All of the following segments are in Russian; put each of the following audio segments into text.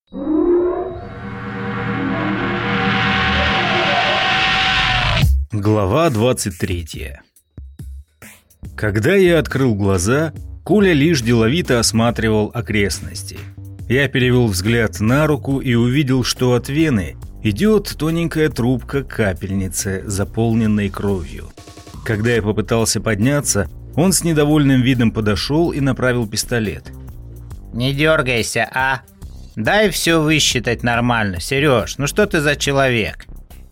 Глава 23. Когда я открыл глаза, Коля лишь деловито осматривал окрестности. Я перевел взгляд на руку и увидел, что от вены идет тоненькая трубка капельницы, заполненной кровью. Когда я попытался подняться, он с недовольным видом подошел и направил пистолет. «Не дергайся, а? Дай все высчитать нормально, Сереж, ну что ты за человек?»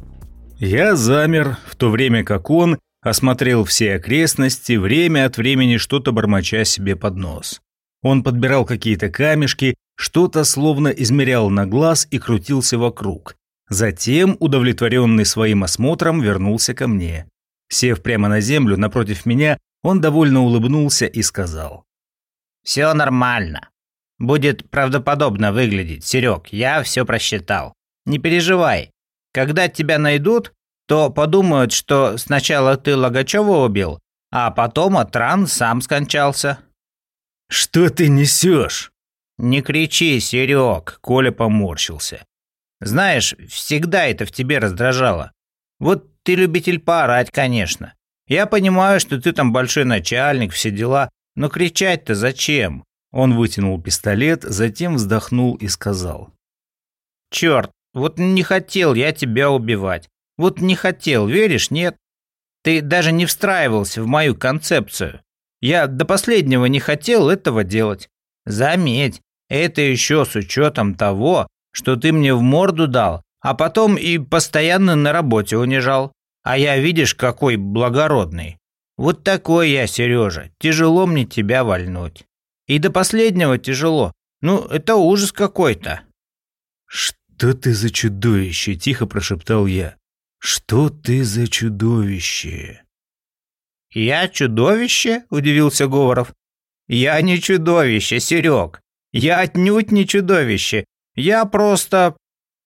Я замер, в то время как он осмотрел все окрестности, время от времени что-то бормоча себе под нос. Он подбирал какие-то камешки, что-то словно измерял на глаз и крутился вокруг. Затем, удовлетворенный своим осмотром, вернулся ко мне. Сев прямо на землю напротив меня, он довольно улыбнулся и сказал: «Все нормально. Будет правдоподобно выглядеть, Серег, я все просчитал. Не переживай. Когда тебя найдут, то подумают, что сначала ты Логачева убил, а потом Атран сам скончался». «Что ты несешь?» «Не кричи, Серег», — Коля поморщился. «Знаешь, всегда это в тебе раздражало. Вот ты любитель поорать, конечно. Я понимаю, что ты там большой начальник, все дела, но кричать-то зачем?» Он вытянул пистолет, затем вздохнул и сказал: «Черт, вот не хотел я тебя убивать. Вот не хотел, веришь, нет? Ты даже не встраивался в мою концепцию. Я до последнего не хотел этого делать. Заметь, это еще с учетом того, что ты мне в морду дал, а потом и постоянно на работе унижал. А я, видишь, какой благородный. Вот такой я, Сережа, тяжело мне тебя вальнуть. И до последнего тяжело. Ну, это ужас какой-то». «Что ты за чудовище?» – тихо прошептал я. «Что ты за чудовище?» «Я чудовище?» – удивился Говоров. «Я не чудовище, Серег. Я отнюдь не чудовище. Я просто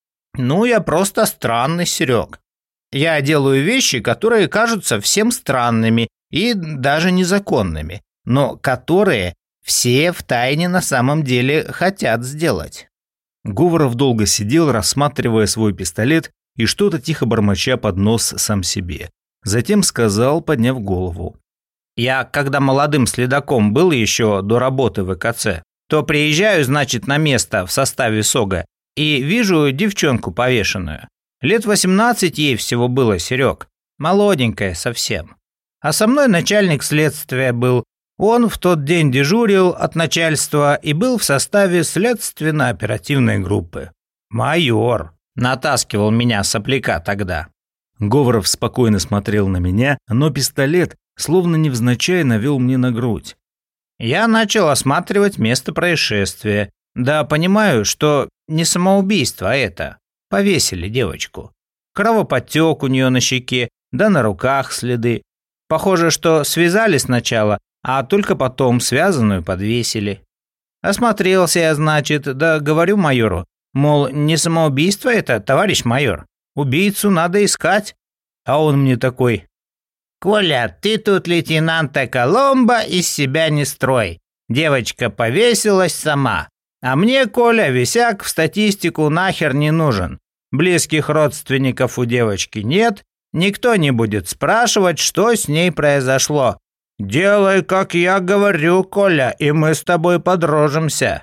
странный, Серег. Я делаю вещи, которые кажутся всем странными и даже незаконными, но которые все втайне на самом деле хотят сделать». Говоров долго сидел, рассматривая свой пистолет и что-то тихо бормоча под нос сам себе. Затем сказал, подняв голову: «Я, когда молодым следаком был еще до работы в ЭКЦ, то приезжаю, значит, на место в составе СОГа и вижу девчонку повешенную. Лет 18 ей всего было, Серег, молоденькая совсем. А со мной начальник следствия был. Он в тот день дежурил от начальства и был в составе следственно-оперативной группы. Майор. Натаскивал меня сопляка тогда». Говоров спокойно смотрел на меня, но пистолет, словно невзначай, навел мне на грудь. Я начал осматривать место происшествия. Да, понимаю, что не самоубийство это. Повесили девочку. Кровоподтек у нее на щеке, да на руках следы. Похоже, что связали сначала, а только потом связанную подвесили. Осмотрелся я, значит, да говорю майору, мол, не самоубийство это, товарищ майор. Убийцу надо искать. А он мне такой: «Коля, ты тут лейтенанта Коломбо из себя не строй. Девочка повесилась сама. А мне, Коля, висяк в статистику нахер не нужен. Близких родственников у девочки нет. Никто не будет спрашивать, что с ней произошло. Делай, как я говорю, Коля, и мы с тобой подружимся».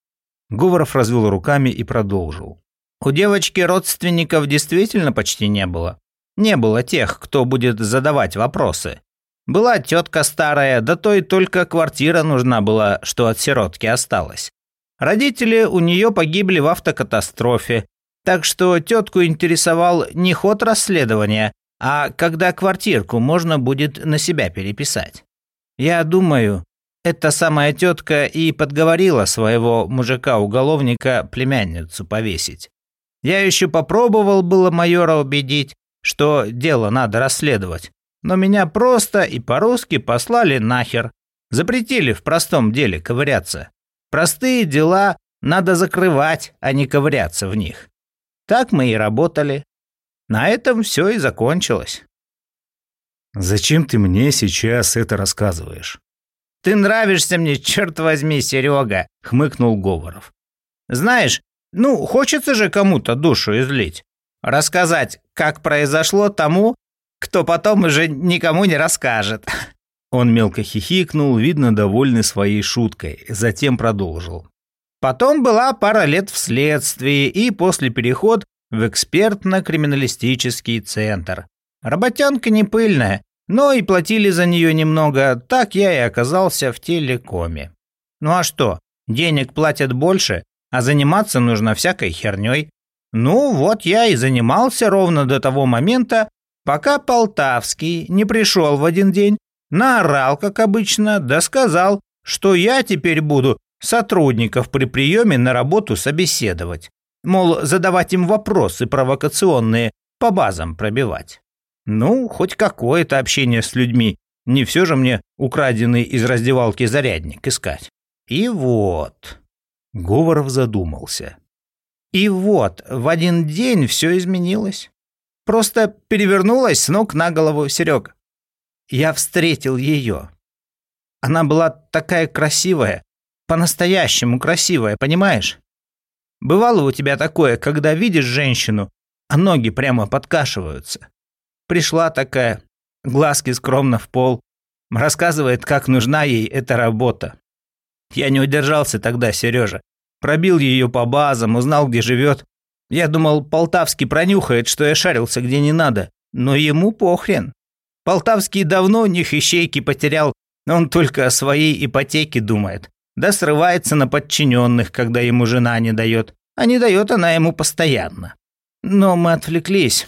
Говоров развел руками и продолжил: «У девочки родственников действительно почти не было. Не было тех, кто будет задавать вопросы. Была тетка старая, да той только квартира нужна была, что от сиротки осталось. Родители у нее погибли в автокатастрофе, так что тетку интересовал не ход расследования, а когда квартирку можно будет на себя переписать. Я думаю, эта самая тетка и подговорила своего мужика-уголовника племянницу повесить. Я еще попробовал было майора убедить, что дело надо расследовать, но меня просто и по-русски послали нахер. Запретили в простом деле ковыряться. Простые дела надо закрывать, а не ковыряться в них. Так мы и работали. На этом все и закончилось». «Зачем ты мне сейчас это рассказываешь?» «Ты нравишься мне, черт возьми, Серега», — хмыкнул Говоров. «Знаешь, Ну, хочется же кому-то душу излить. Рассказать, как произошло тому, кто потом уже никому не расскажет». Он мелко хихикнул, видно, довольный своей шуткой, затем продолжил. Потом была пара лет в следствии и после переход в экспертно-криминалистический центр. Работенка не пыльная, но и платили за нее немного, так я и оказался в телекоме. Ну а что, денег платят больше, а заниматься нужно всякой херней. Ну вот я и занимался ровно до того момента, пока Полтавский не пришел в один день, наорал, как обычно, да сказал, что я теперь буду сотрудников при приеме на работу собеседовать. Мол, задавать им вопросы провокационные, по базам пробивать. Ну, хоть какое-то общение с людьми, не все же мне украденный из раздевалки зарядник искать. И вот... Говоров задумался. И вот, в один день все изменилось. Просто перевернулось с ног на голову, Серега. Я встретил ее. Она была такая красивая, по-настоящему красивая, понимаешь? Бывало у тебя такое, когда видишь женщину, а ноги прямо подкашиваются. Пришла такая, глазки скромно в пол, рассказывает, как нужна ей эта работа. Я не удержался тогда, Сережа. Пробил ее по базам, узнал, где живет. Я думал, Полтавский пронюхает, что я шарился где не надо, но ему похрен. Полтавский давно у них ищейки потерял, он только о своей ипотеке думает. Да срывается на подчиненных, когда ему жена не дает. А не дает она ему постоянно. Но мы отвлеклись.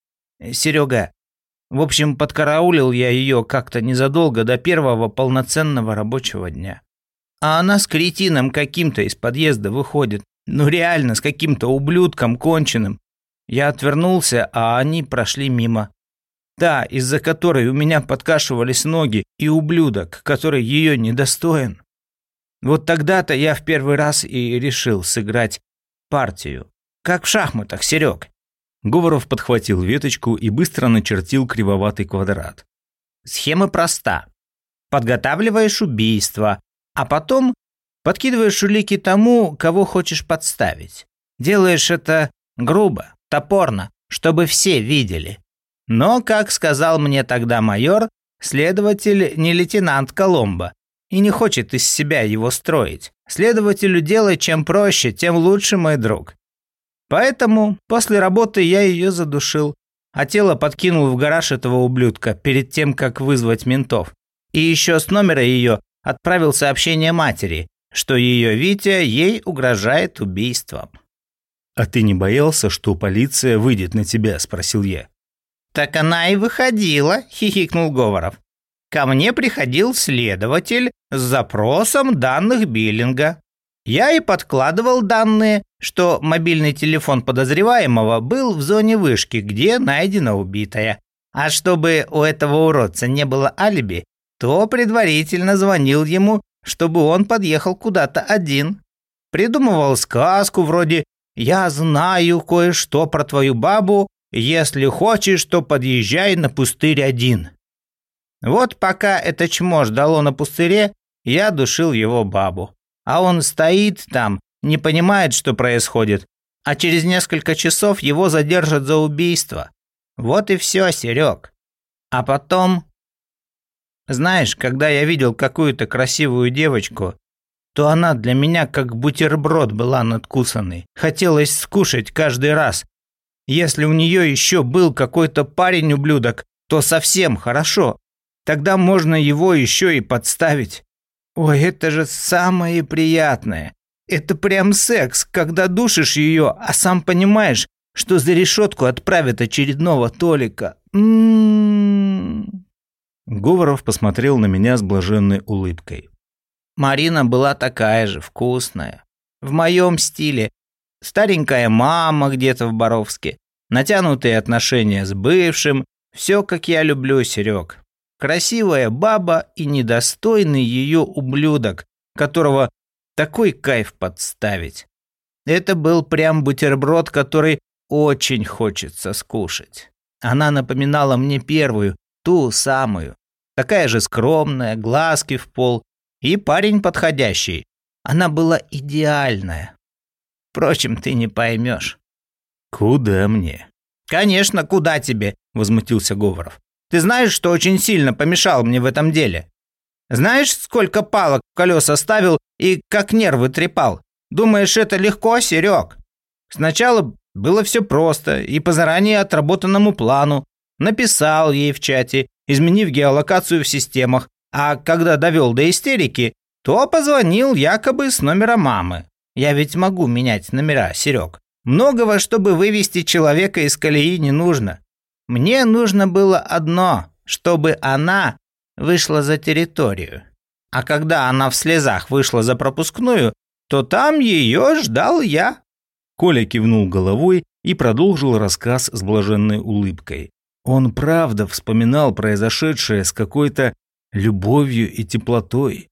Серега, в общем, подкараулил я ее как-то незадолго до первого полноценного рабочего дня. А она с кретином каким-то из подъезда выходит. Ну реально, с каким-то ублюдком конченым. Я отвернулся, а они прошли мимо. Та, из-за которой у меня подкашивались ноги, и ублюдок, который ее недостоин. Вот тогда-то я в первый раз и решил сыграть партию. Как в шахматах, Серег. Говоров подхватил веточку и быстро начертил кривоватый квадрат. Схема проста. Подготавливаешь убийство, а потом подкидываешь улики тому, кого хочешь подставить. Делаешь это грубо, топорно, чтобы все видели. Но, как сказал мне тогда майор, следователь не лейтенант Коломбо и не хочет из себя его строить. Следователю делай чем проще, тем лучше, мой друг. Поэтому после работы я ее задушил, а тело подкинул в гараж этого ублюдка перед тем, как вызвать ментов. И еще с номера ее отправил сообщение матери, что ее Витя ей угрожает убийством. «А ты не боялся, что полиция выйдет на тебя?» – спросил я. «Так она и выходила», – хихикнул Говоров. «Ко мне приходил следователь с запросом данных биллинга. Я и подкладывал данные, что мобильный телефон подозреваемого был в зоне вышки, где найдена убитая. А чтобы у этого уродца не было алиби, то предварительно звонил ему, чтобы он подъехал куда-то один. Придумывал сказку вроде «Я знаю кое-что про твою бабу, если хочешь, то подъезжай на пустырь один». Вот пока это чмо ждало на пустыре, я душил его бабу. А он стоит там, не понимает, что происходит, а через несколько часов его задержат за убийство. Вот и все, Серег. А потом... Знаешь, когда я видел какую-то красивую девочку, то она для меня как бутерброд была надкусанной. Хотелось скушать каждый раз. Если у нее еще был какой-то парень-ублюдок, то совсем хорошо. Тогда можно его еще и подставить. Ой, это же самое приятное. Это прям секс, когда душишь ее, а сам понимаешь, что за решетку отправят очередного Толика. Говоров посмотрел на меня с блаженной улыбкой. Марина была такая же, вкусная. В моем стиле. Старенькая мама где-то в Боровске. Натянутые отношения с бывшим. Все, как я люблю, Серег. Красивая баба и недостойный ее ублюдок, которого такой кайф подставить. Это был прям бутерброд, который очень хочется скушать. Она напоминала мне первую, ту самую. Такая же скромная, глазки в пол. И парень подходящий. Она была идеальная. Впрочем, ты не поймешь». «Куда мне?» «Конечно, куда тебе?» – возмутился Говоров. «Ты знаешь, что очень сильно помешал мне в этом деле? Знаешь, сколько палок в колеса ставил и как нервы трепал? Думаешь, это легко, Серег? Сначала было все просто и по заранее отработанному плану. Написал ей в чате, изменив геолокацию в системах, а когда довел до истерики, то позвонил якобы с номера мамы. Я ведь могу менять номера, Серег. Многого, чтобы вывести человека из колеи, не нужно. Мне нужно было одно, чтобы она вышла за территорию. А когда она в слезах вышла за пропускную, то там ее ждал я». Коля кивнул головой и продолжил рассказ с блаженной улыбкой. Он правда вспоминал произошедшее с какой-то любовью и теплотой.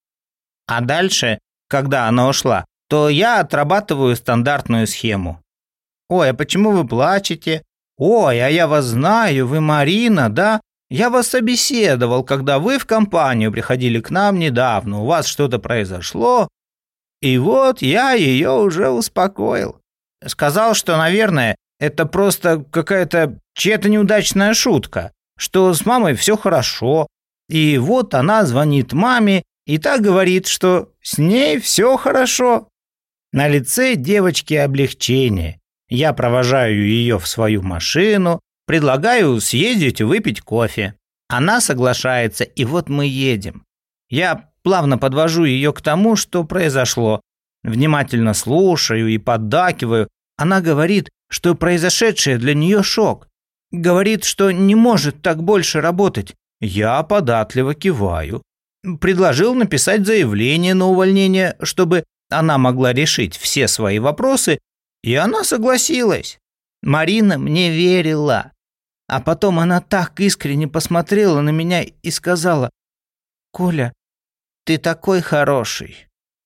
А дальше, когда она ушла, то я отрабатываю стандартную схему. «Ой, а почему вы плачете? Ой, а я вас знаю, вы Марина, да? Я вас собеседовал, когда вы в компанию приходили к нам недавно, у вас что-то произошло. И вот я ее уже успокоил. Сказал, что, наверное, это просто какая-то чья-то неудачная шутка, что с мамой все хорошо. И вот она звонит маме и так говорит, что с ней все хорошо». На лице девочки облегчение. Я провожаю ее в свою машину, предлагаю съездить выпить кофе. Она соглашается, и вот мы едем. Я плавно подвожу ее к тому, что произошло. Внимательно слушаю и поддакиваю. Она говорит, что произошедшее для нее шок. Говорит, что не может так больше работать. Я податливо киваю. Предложил написать заявление на увольнение, чтобы она могла решить все свои вопросы, и она согласилась. Марина мне верила. А потом она так искренне посмотрела на меня и сказала: «Коля, ты такой хороший».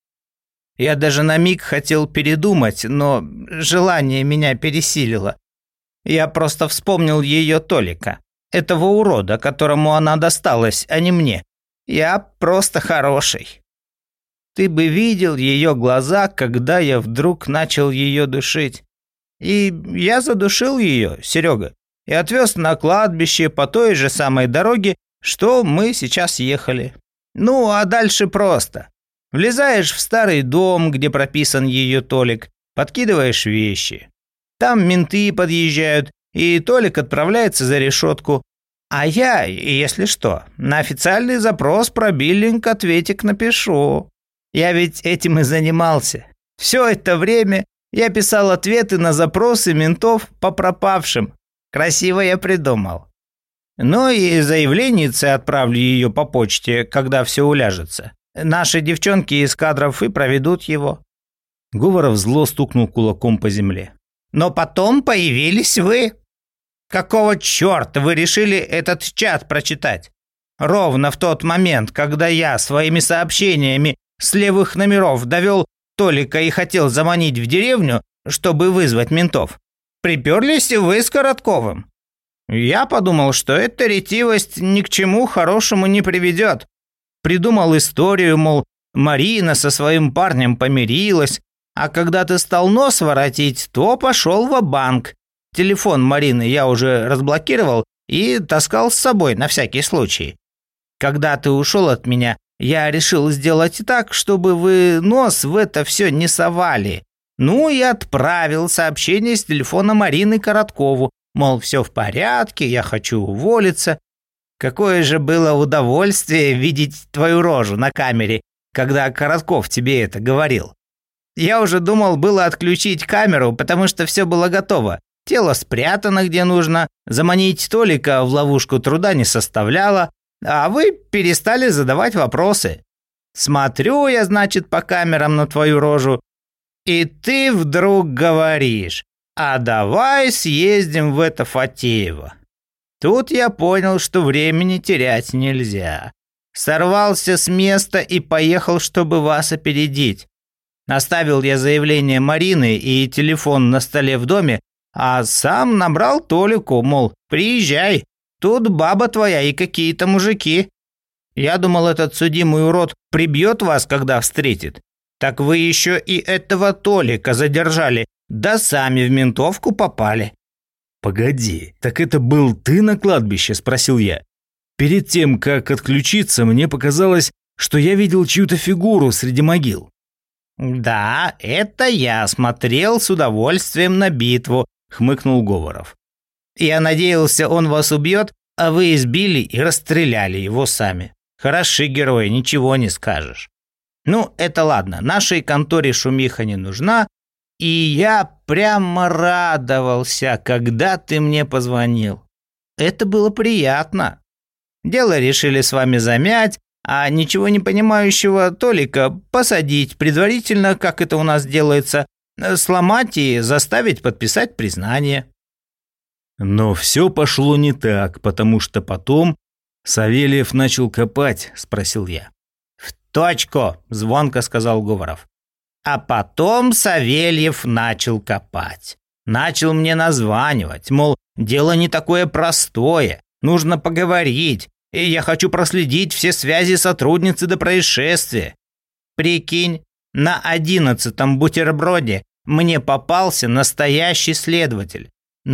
Я даже на миг хотел передумать, но желание меня пересилило. Я просто вспомнил ее Толика, этого урода, которому она досталась, а не мне. Я просто хороший. Ты бы видел ее глаза, когда я вдруг начал ее душить. И я задушил ее, Серега, и отвез на кладбище по той же самой дороге, что мы сейчас ехали. Ну, а дальше просто. Влезаешь в старый дом, где прописан ее Толик, подкидываешь вещи. Там менты подъезжают, и Толик отправляется за решетку. А я, если что, на официальный запрос про биллинг ответик напишу. Я ведь этим и занимался. Все это время я писал ответы на запросы ментов по пропавшим. Красиво я придумал. Ну и заявленнице отправлю ее по почте, когда все уляжется. Наши девчонки из кадров и проведут его». Говоров зло стукнул кулаком по земле. «Но потом появились вы. Какого черта вы решили этот чат прочитать? Ровно в тот момент, когда я своими сообщениями с левых номеров довел Толика и хотел заманить в деревню, чтобы вызвать ментов, приперлись вы с Коротковым. Я подумал, что эта ретивость ни к чему хорошему не приведет. Придумал историю, мол, Марина со своим парнем помирилась, а когда ты стал нос воротить, то пошел ва-банк. Телефон Марины я уже разблокировал и таскал с собой на всякий случай. Когда ты ушел от меня, я решил сделать так, чтобы вы нос в это все не совали. Ну и отправил сообщение с телефона Марины Короткову, мол, все в порядке, я хочу уволиться. Какое же было удовольствие видеть твою рожу на камере, когда Коротков тебе это говорил. Я уже думал было отключить камеру, потому что все было готово. Тело спрятано где нужно, заманить Толика в ловушку труда не составляло, а вы перестали задавать вопросы. Смотрю я, значит, по камерам на твою рожу, и ты вдруг говоришь: «А давай съездим в это Фатеево». Тут я понял, что времени терять нельзя. Сорвался с места и поехал, чтобы вас опередить. Оставил я заявление Марины и телефон на столе в доме, а сам набрал Толику, мол, приезжай, тут баба твоя и какие-то мужики. Я думал, этот судимый урод прибьет вас, когда встретит. Так вы еще и этого Толика задержали, да сами в ментовку попали. «Погоди, так это был ты на кладбище?» – спросил я. Перед тем, как отключиться, мне показалось, что я видел чью-то фигуру среди могил. «Да, это я смотрел с удовольствием на битву», — хмыкнул Говоров. «Я надеялся, он вас убьет, а вы избили и расстреляли его сами. Хороши герои, ничего не скажешь. Ну, это ладно, нашей конторе шумиха не нужна, и я прямо радовался, когда ты мне позвонил. Это было приятно. Дело решили с вами замять, а ничего не понимающего Толика посадить предварительно, как это у нас делается, сломать и заставить подписать признание». Но все пошло не так, потому что потом Савельев начал копать, спросил я. «В точку», — звонко сказал Говоров. «А потом Савельев начал копать. Начал мне названивать, мол, дело не такое простое, нужно поговорить, и я хочу проследить все связи сотрудницы до происшествия. Прикинь, на 11-м бутерброде мне попался настоящий следователь.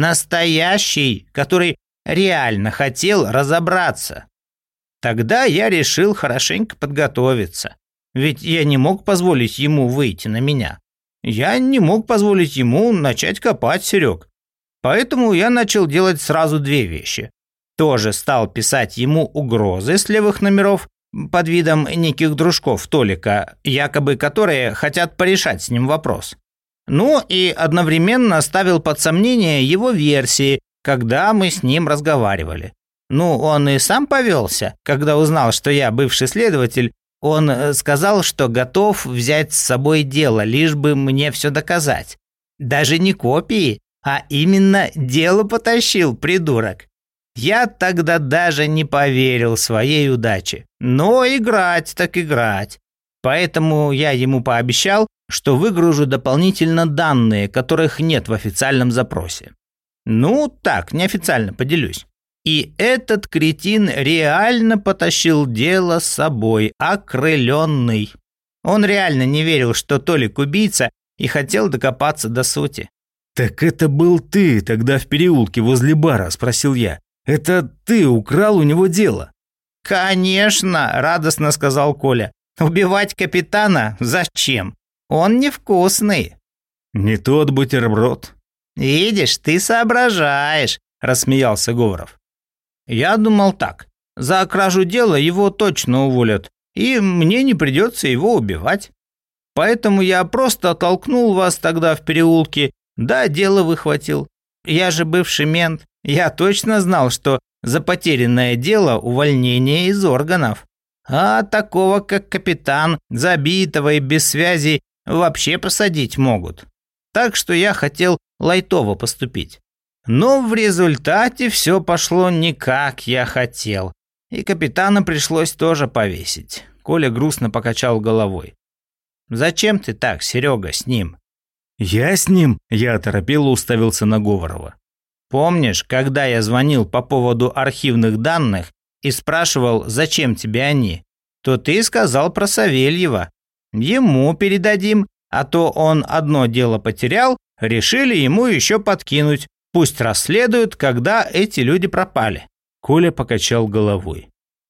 Настоящий, который реально хотел разобраться. Тогда я решил хорошенько подготовиться. Ведь я не мог позволить ему выйти на меня. Я не мог позволить ему начать копать, Серег. Поэтому я начал делать сразу две вещи. Тоже стал писать ему угрозы с левых номеров под видом неких дружков Толика, якобы которые хотят порешать с ним вопрос. Ну и одновременно ставил под сомнение его версии, когда мы с ним разговаривали. Ну, он и сам повелся, когда узнал, что я бывший следователь. Он сказал, что готов взять с собой дело, лишь бы мне все доказать. Даже не копии, а именно дело потащил, придурок. Я тогда даже не поверил своей удаче. Но играть так играть. Поэтому я ему пообещал, что выгружу дополнительно данные, которых нет в официальном запросе. Ну, так, неофициально поделюсь. И этот кретин реально потащил дело с собой, окрыленный. Он реально не верил, что Толик убийца, и хотел докопаться до сути. «Так это был ты тогда в переулке возле бара?» – спросил я. «Это ты украл у него дело?» «Конечно!» – радостно сказал Коля. «Убивать капитана? Зачем? Он невкусный». «Не тот бутерброд». «Видишь, ты соображаешь», – рассмеялся Говоров. «Я думал так. За кражу дела его точно уволят, и мне не придется его убивать. Поэтому я просто оттолкнул вас тогда в переулке, да дело выхватил. Я же бывший мент, я точно знал, что за потерянное дело увольнение из органов. А такого, как капитан, забитого и без связи, вообще посадить могут. Так что я хотел лайтово поступить. Но в результате все пошло не как я хотел. И капитана пришлось тоже повесить». Коля грустно покачал головой. «Зачем ты так, Серега, с ним?» «Я с ним?» – я оторопело уставился на Говорова. «Помнишь, когда я звонил по поводу архивных данных и спрашивал, зачем тебе они, то ты сказал про Савельева. Ему передадим, а то он одно дело потерял, решили ему еще подкинуть. Пусть расследуют, когда эти люди пропали». Коля покачал головой.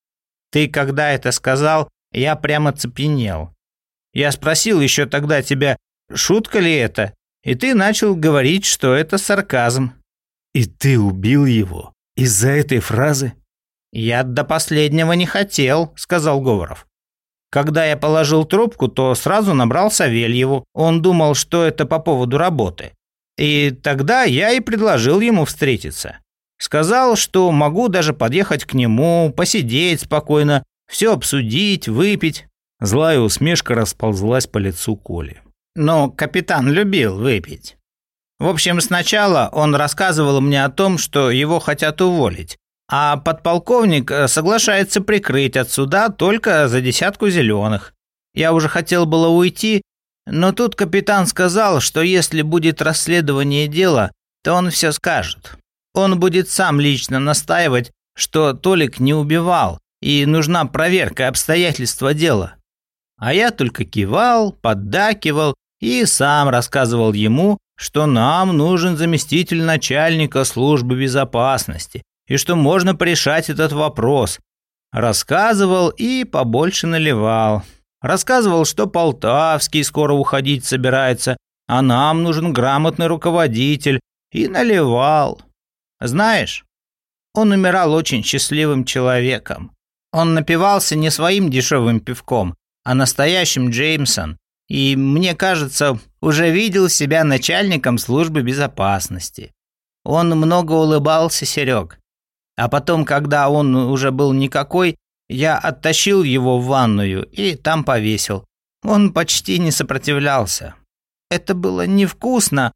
«Ты когда это сказал, я прямо цепенел. Я спросил еще тогда тебя, шутка ли это, и ты начал говорить, что это сарказм». «И ты убил его из-за этой фразы?» «Я до последнего не хотел», — сказал Говоров. «Когда я положил трубку, то сразу набрал Савельеву. Он думал, что это по поводу работы. И тогда я и предложил ему встретиться. Сказал, что могу даже подъехать к нему, посидеть спокойно, все обсудить, выпить». Злая усмешка расползлась по лицу Коли. Но капитан любил выпить. В общем, сначала он рассказывал мне о том, что его хотят уволить, а подполковник соглашается прикрыть от суда только за 10 зеленых. Я уже хотел было уйти, но тут капитан сказал, что если будет расследование дела, то он все скажет. Он будет сам лично настаивать, что Толик не убивал, и нужна проверка обстоятельства дела. А я только кивал, поддакивал и сам рассказывал ему, что нам нужен заместитель начальника службы безопасности и что можно порешать этот вопрос. Рассказывал и побольше наливал. Рассказывал, что Полтавский скоро уходить собирается, а нам нужен грамотный руководитель, и наливал. Знаешь, он умирал очень счастливым человеком. Он напивался не своим дешевым пивком, а настоящим Джеймсон, и, мне кажется, уже видел себя начальником службы безопасности. Он много улыбался, Серег. А потом, когда он уже был никакой, я оттащил его в ванную и там повесил. Он почти не сопротивлялся. Это было невкусно,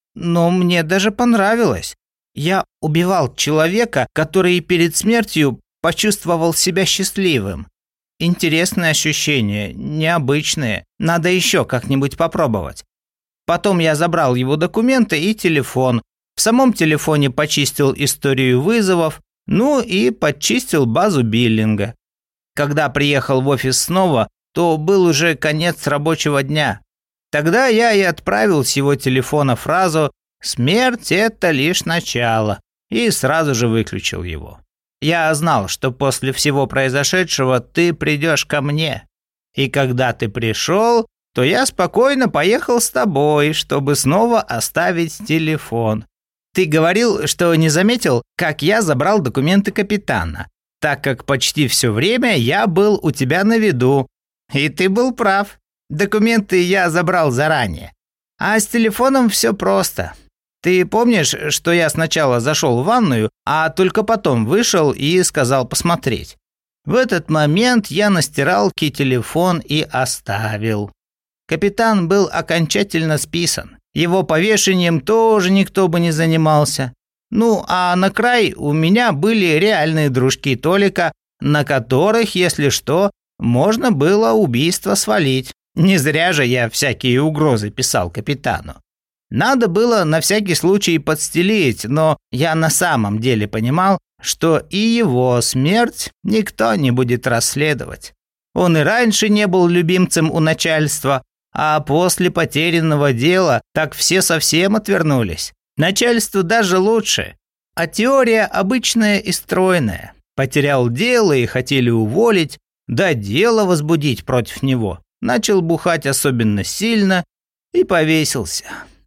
но мне даже понравилось. Я убивал человека, который перед смертью почувствовал себя счастливым. Интересные ощущения, необычные. Надо еще как-нибудь попробовать. Потом я забрал его документы и телефон. В самом телефоне почистил историю вызовов, ну и подчистил базу биллинга. Когда приехал в офис снова, то был уже конец рабочего дня. Тогда я и отправил с его телефона фразу «Смерть – это лишь начало» и сразу же выключил его. Я знал, что после всего произошедшего ты придешь ко мне. И когда ты пришел, то я спокойно поехал с тобой, чтобы снова оставить телефон. Ты говорил, что не заметил, как я забрал документы капитана, так как почти все время я был у тебя на виду. И ты был прав. Документы я забрал заранее. А с телефоном все просто. Ты помнишь, что я сначала зашел в ванную, а только потом вышел и сказал посмотреть? В этот момент я на стиралке телефон и оставил. Капитан был окончательно списан. Его повешением тоже никто бы не занимался. Ну, а на край у меня были реальные дружки Толика, на которых, если что, можно было убийство свалить. Не зря же я всякие угрозы писал капитану. Надо было на всякий случай подстелить, но я на самом деле понимал, что и его смерть никто не будет расследовать. Он и раньше не был любимцем у начальства, а после потерянного дела так все совсем отвернулись. Начальству даже лучше. А теория обычная и стройная. Потерял дело и хотели уволить, да дело возбудить против него. Начал бухать особенно сильно и повесился.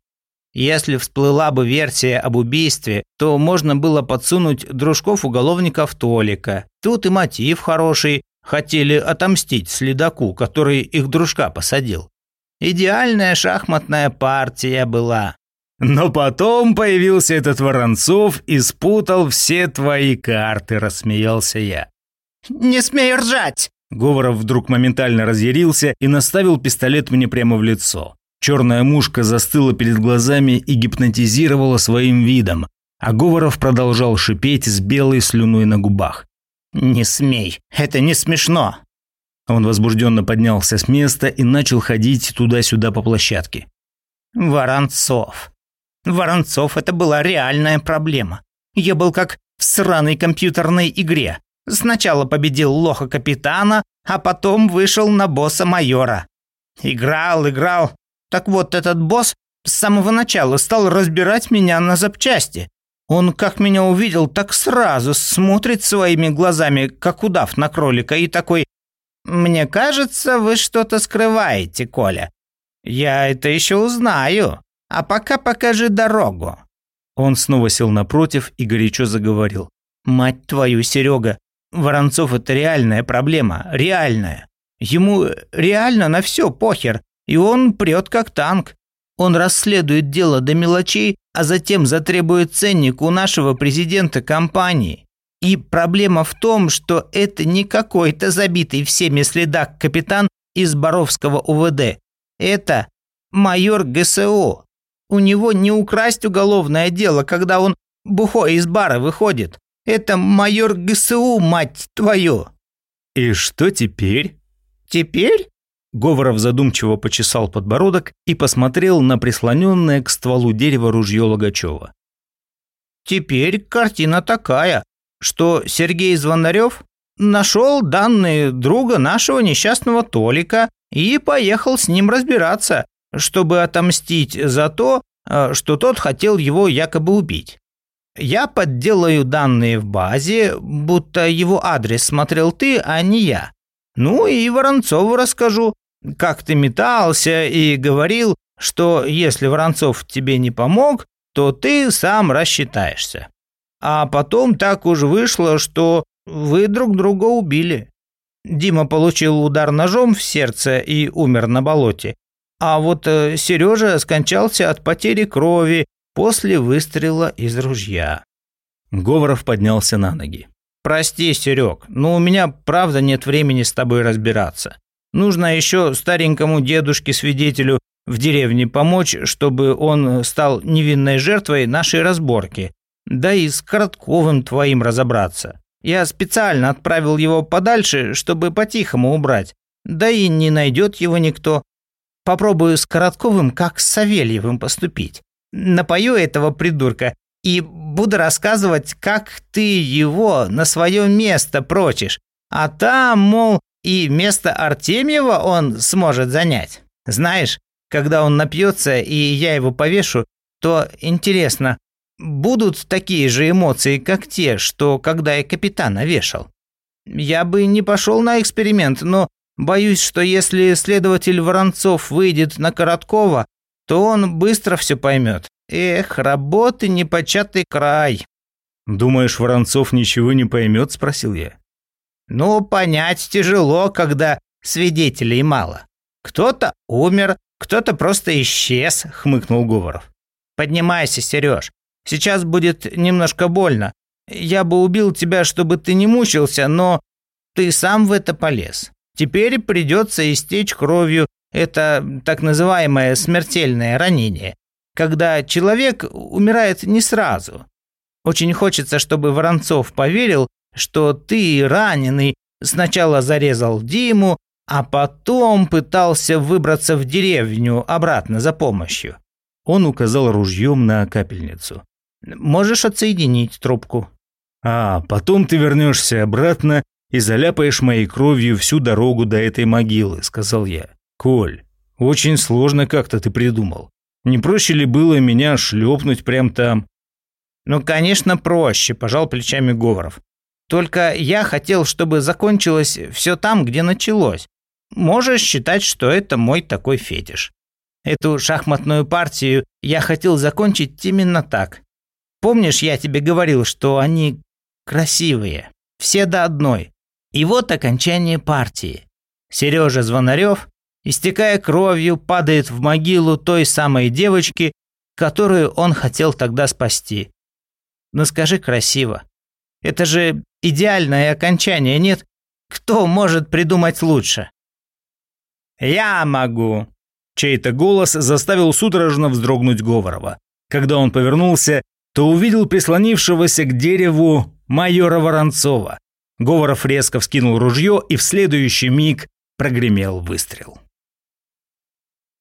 Если всплыла бы версия об убийстве, то можно было подсунуть дружков-уголовников Толика. Тут и мотив хороший, хотели отомстить следаку, который их дружка посадил. Идеальная шахматная партия была. Но потом появился этот Воронцов и спутал все твои карты, рассмеялся я. «Не смей ржать!» Говоров вдруг моментально разъярился и наставил пистолет мне прямо в лицо. Черная мушка застыла перед глазами и гипнотизировала своим видом, а Говоров продолжал шипеть с белой слюной на губах. «Не смей, это не смешно!» Он возбужденно поднялся с места и начал ходить туда-сюда по площадке. Воронцов, это была реальная проблема. Я был как в сраной компьютерной игре. Сначала победил лоха-капитана, а потом вышел на босса-майора. Играл. Так вот, этот босс с самого начала стал разбирать меня на запчасти. Он, как меня увидел, так сразу смотрит своими глазами, как удав на кролика, и такой: «Мне кажется, вы что-то скрываете, Коля. Я это еще узнаю. А пока покажи дорогу». Он снова сел напротив и горячо заговорил. «Мать твою, Серега, Воронцов – это реальная проблема, реальная. Ему реально на все похер, и он прет как танк. Он расследует дело до мелочей, а затем затребует ценник у нашего президента компании. И проблема в том, что это не какой-то забитый всеми следак капитан из Боровского УВД. Это майор ГСО. У него не украсть уголовное дело, когда он бухой из бара выходит. Это майор ГСУ, мать твою!» «И что теперь?» «Теперь?» Говоров задумчиво почесал подбородок и посмотрел на прислоненное к стволу дерева ружье Логачева. «Теперь картина такая, что Сергей Звонарев нашел данные друга нашего несчастного Толика и поехал с ним разбираться, чтобы отомстить за то, что тот хотел его якобы убить. Я подделаю данные в базе, будто его адрес смотрел ты, а не я. Ну и Воронцову расскажу, как ты метался и говорил, что если Воронцов тебе не помог, то ты сам рассчитаешься. А потом так уж вышло, что вы друг друга убили. Дима получил удар ножом в сердце и умер на болоте, а вот Сережа скончался от потери крови после выстрела из ружья. Говоров поднялся на ноги. Прости, Серег, но у меня правда нет времени с тобой разбираться. Нужно еще старенькому дедушке-свидетелю в деревне помочь, чтобы он стал невинной жертвой нашей разборки. Да и с Коротковым твоим разобраться. Я специально отправил его подальше, чтобы по-тихому убрать. Да и не найдет его никто. Попробую с Коротковым, как с Савельевым поступить. Напою этого придурка и буду рассказывать, как ты его на свое место прочишь. А там, мол, и место Артемьева он сможет занять. Знаешь, когда он напьется и я его повешу, то интересно, будут такие же эмоции, как те, что когда я капитана вешал? Я бы не пошел на эксперимент, но боюсь, что если следователь Воронцов выйдет на Короткова, то он быстро все поймет. Эх, работы непочатый край. «Думаешь, Воронцов ничего не поймет?» – спросил я. Ну, понять тяжело, когда свидетелей мало. Кто-то умер, кто-то просто исчез, хмыкнул Говоров. Поднимайся, Сереж. Сейчас будет немножко больно. Я бы убил тебя, чтобы ты не мучился, но ты сам в это полез. Теперь придется истечь кровью. Это так называемое смертельное ранение, когда человек умирает не сразу. Очень хочется, чтобы Воронцов поверил, что ты, раненый, сначала зарезал Диму, а потом пытался выбраться в деревню обратно за помощью. Он указал ружьем на капельницу. Можешь отсоединить трубку. А потом ты вернешься обратно и заляпаешь моей кровью всю дорогу до этой могилы, сказал я. Коль, очень сложно как-то ты придумал. Не проще ли было меня шлепнуть прямо там? Ну, конечно, проще, пожал плечами Говоров. Только я хотел, чтобы закончилось все там, где началось. Можешь считать, что это мой такой фетиш. Эту шахматную партию я хотел закончить именно так. Помнишь, я тебе говорил, что они красивые, все до одной. И вот окончание партии. Сережа Звонарев, истекая кровью, падает в могилу той самой девочки, которую он хотел тогда спасти. Ну скажи красиво. Это же идеальное окончание, нет? Кто может придумать лучше? Я могу. Чей-то голос заставил судорожно вздрогнуть Говорова. Когда он повернулся, то увидел прислонившегося к дереву майора Воронцова. Говоров резко вскинул ружье, и в следующий миг прогремел выстрел.